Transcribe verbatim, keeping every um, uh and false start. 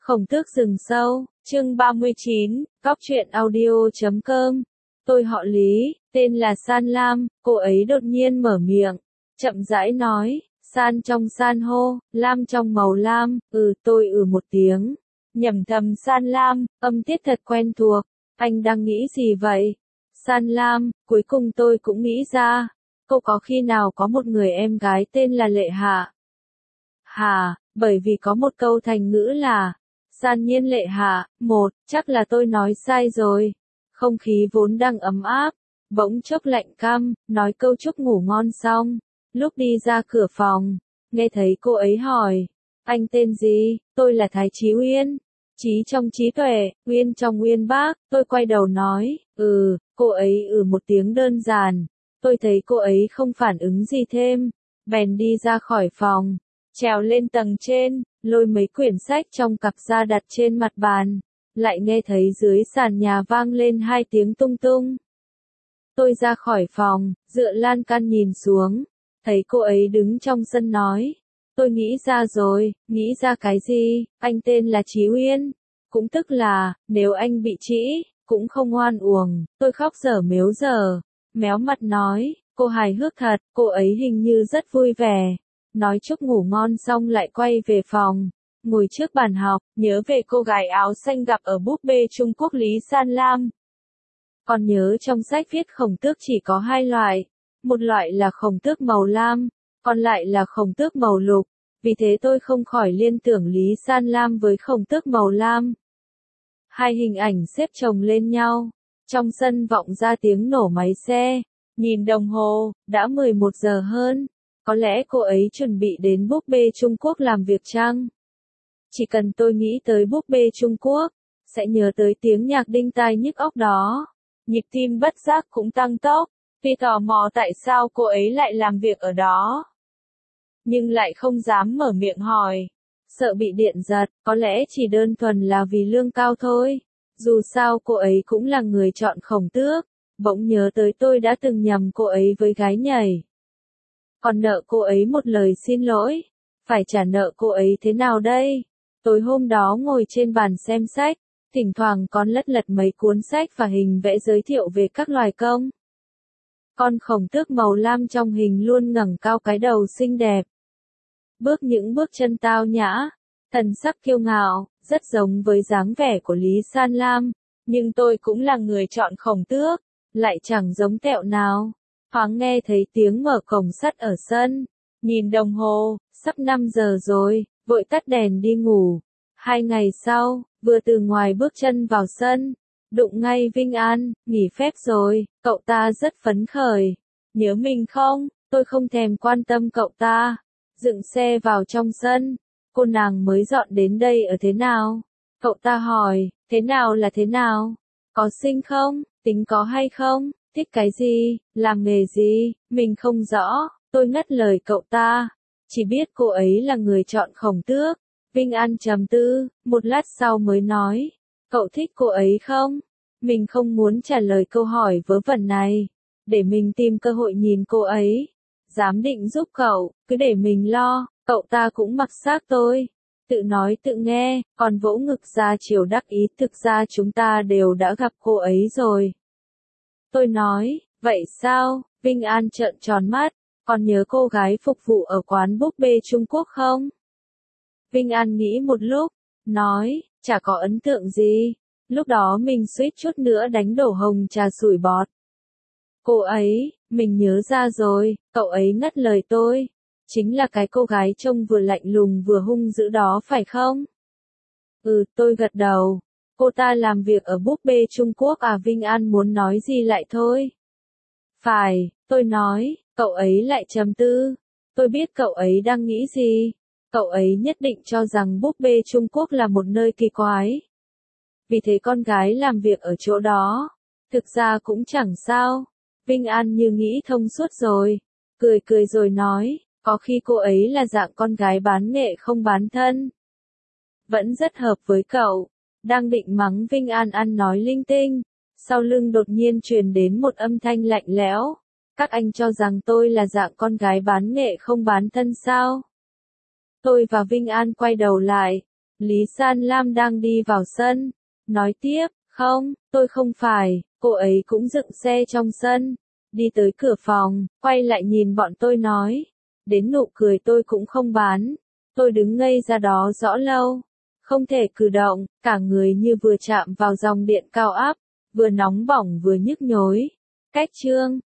Khổng Tước rừng sâu, chương ba mươi chín, góc truyện audio chấm com. Tôi họ Lý, tên là San Lam, cô ấy đột nhiên mở miệng, chậm rãi nói, san trong san hô, lam trong màu lam, ừ tôi ừ một tiếng. Nhẩm thầm San Lam, âm tiết thật quen thuộc, anh đang nghĩ gì vậy? San Lam, cuối cùng tôi cũng nghĩ ra, cô có khi nào có một người em gái tên là Lệ Hạ? Hà, bởi vì có một câu thành ngữ là, san nhiên lệ hạ, một, chắc là tôi nói sai rồi. Không khí vốn đang ấm áp, bỗng chốc lạnh căm, nói câu chúc ngủ ngon xong. Lúc đi ra cửa phòng, nghe thấy cô ấy hỏi, anh tên gì? Tôi là Thái Chí Uyên. Trí trong trí tuệ, Uyên trong uyên bác, tôi quay đầu nói, ừ, cô ấy ừ một tiếng đơn giản. Tôi thấy cô ấy không phản ứng gì thêm, bèn đi ra khỏi phòng, trèo lên tầng trên, lôi mấy quyển sách trong cặp ra đặt trên mặt bàn, lại nghe thấy dưới sàn nhà vang lên hai tiếng tung tung. Tôi ra khỏi phòng, dựa lan can nhìn xuống, thấy cô ấy đứng trong sân nói, tôi nghĩ ra rồi. Nghĩ ra cái gì? Anh tên là Chí Uyên, cũng tức là, nếu anh bị trĩ, cũng không oan uổng. Tôi khóc dở mếu dở, méo mặt nói, cô hài hước thật. Cô ấy hình như rất vui vẻ, nói chúc ngủ ngon xong lại quay về phòng, ngồi trước bàn học, nhớ về cô gái áo xanh gặp ở búp bê Trung Quốc Lý San Lam. Còn nhớ trong sách viết khổng tước chỉ có hai loại, một loại là khổng tước màu lam, còn lại là khổng tước màu lục, vì thế tôi không khỏi liên tưởng Lý San Lam với khổng tước màu lam. Hai hình ảnh xếp chồng lên nhau, trong sân vọng ra tiếng nổ máy xe, nhìn đồng hồ, đã mười một giờ hơn. Có lẽ cô ấy chuẩn bị đến búp bê Trung Quốc làm việc chăng? Chỉ cần tôi nghĩ tới búp bê Trung Quốc, sẽ nhớ tới tiếng nhạc đinh tai nhức óc đó. Nhịp tim bất giác cũng tăng tốc, vì tò mò tại sao cô ấy lại làm việc ở đó. Nhưng lại không dám mở miệng hỏi, sợ bị điện giật, có lẽ chỉ đơn thuần là vì lương cao thôi. Dù sao cô ấy cũng là người chọn Khổng Tước, bỗng nhớ tới tôi đã từng nhầm cô ấy với gái nhảy. Còn nợ cô ấy một lời xin lỗi, phải trả nợ cô ấy thế nào đây? Tối hôm đó ngồi trên bàn xem sách, thỉnh thoảng còn lật lật mấy cuốn sách và hình vẽ giới thiệu về các loài công. Con khổng tước màu lam trong hình luôn ngẩng cao cái đầu xinh đẹp, bước những bước chân tao nhã, thần sắc kiêu ngạo, rất giống với dáng vẻ của Lý San Lam, nhưng tôi cũng là người chọn khổng tước, lại chẳng giống tẹo nào. Thoáng nghe thấy tiếng mở cổng sắt ở sân, nhìn đồng hồ, sắp năm giờ rồi, vội tắt đèn đi ngủ. Hai ngày sau, vừa từ ngoài bước chân vào sân, đụng ngay Vinh An, nghỉ phép rồi, cậu ta rất phấn khởi. Nhớ mình không? Tôi không thèm quan tâm cậu ta. Dựng xe vào trong sân, cô nàng mới dọn đến đây ở thế nào? Cậu ta hỏi, thế nào là thế nào? Có xinh không? Tính có hay không? Thích cái gì? Làm nghề gì? Mình không rõ. Tôi ngắt lời cậu ta. Chỉ biết cô ấy là người chọn Khổng Tước. Vinh An trầm tư, một lát sau mới nói. Cậu thích cô ấy không? Mình không muốn trả lời câu hỏi vớ vẩn này. Để mình tìm cơ hội nhìn cô ấy. Dám định giúp cậu, cứ để mình lo. Cậu ta cũng mặc xác tôi. Tự nói tự nghe, còn vỗ ngực ra chiều đắc ý. Thực ra chúng ta đều đã gặp cô ấy rồi. Tôi nói, vậy sao? Vinh An trợn tròn mắt, còn nhớ cô gái phục vụ ở quán búp bê Trung Quốc không? Vinh An nghĩ một lúc, nói, chả có ấn tượng gì. Lúc đó mình suýt chút nữa đánh đổ hồng trà sủi bọt. Cô ấy, mình nhớ ra rồi, cậu ấy ngắt lời tôi. Chính là cái cô gái trông vừa lạnh lùng vừa hung dữ đó phải không? Ừ, tôi gật đầu. Cô ta làm việc ở búp bê Trung Quốc à? Vinh An muốn nói gì lại thôi. Phải, tôi nói, cậu ấy lại trầm tư. Tôi biết cậu ấy đang nghĩ gì. Cậu ấy nhất định cho rằng búp bê Trung Quốc là một nơi kỳ quái. Vì thế con gái làm việc ở chỗ đó. Thực ra cũng chẳng sao. Vinh An như nghĩ thông suốt rồi. Cười cười rồi nói, có khi cô ấy là dạng con gái bán nghệ không bán thân. Vẫn rất hợp với cậu. Đang định mắng Vinh An ăn nói linh tinh, sau lưng đột nhiên truyền đến một âm thanh lạnh lẽo. Các anh cho rằng tôi là dạng con gái bán nghệ không bán thân sao? Tôi và Vinh An quay đầu lại, Lý San Lam đang đi vào sân. Nói tiếp, không, tôi không phải, cô ấy cũng dựng xe trong sân. Đi tới cửa phòng, quay lại nhìn bọn tôi nói. Đến nụ cười tôi cũng không bán. Tôi đứng ngây ra đó rõ lâu. Không thể cử động, cả người như vừa chạm vào dòng điện cao áp. Vừa nóng bỏng vừa nhức nhối. Cách chương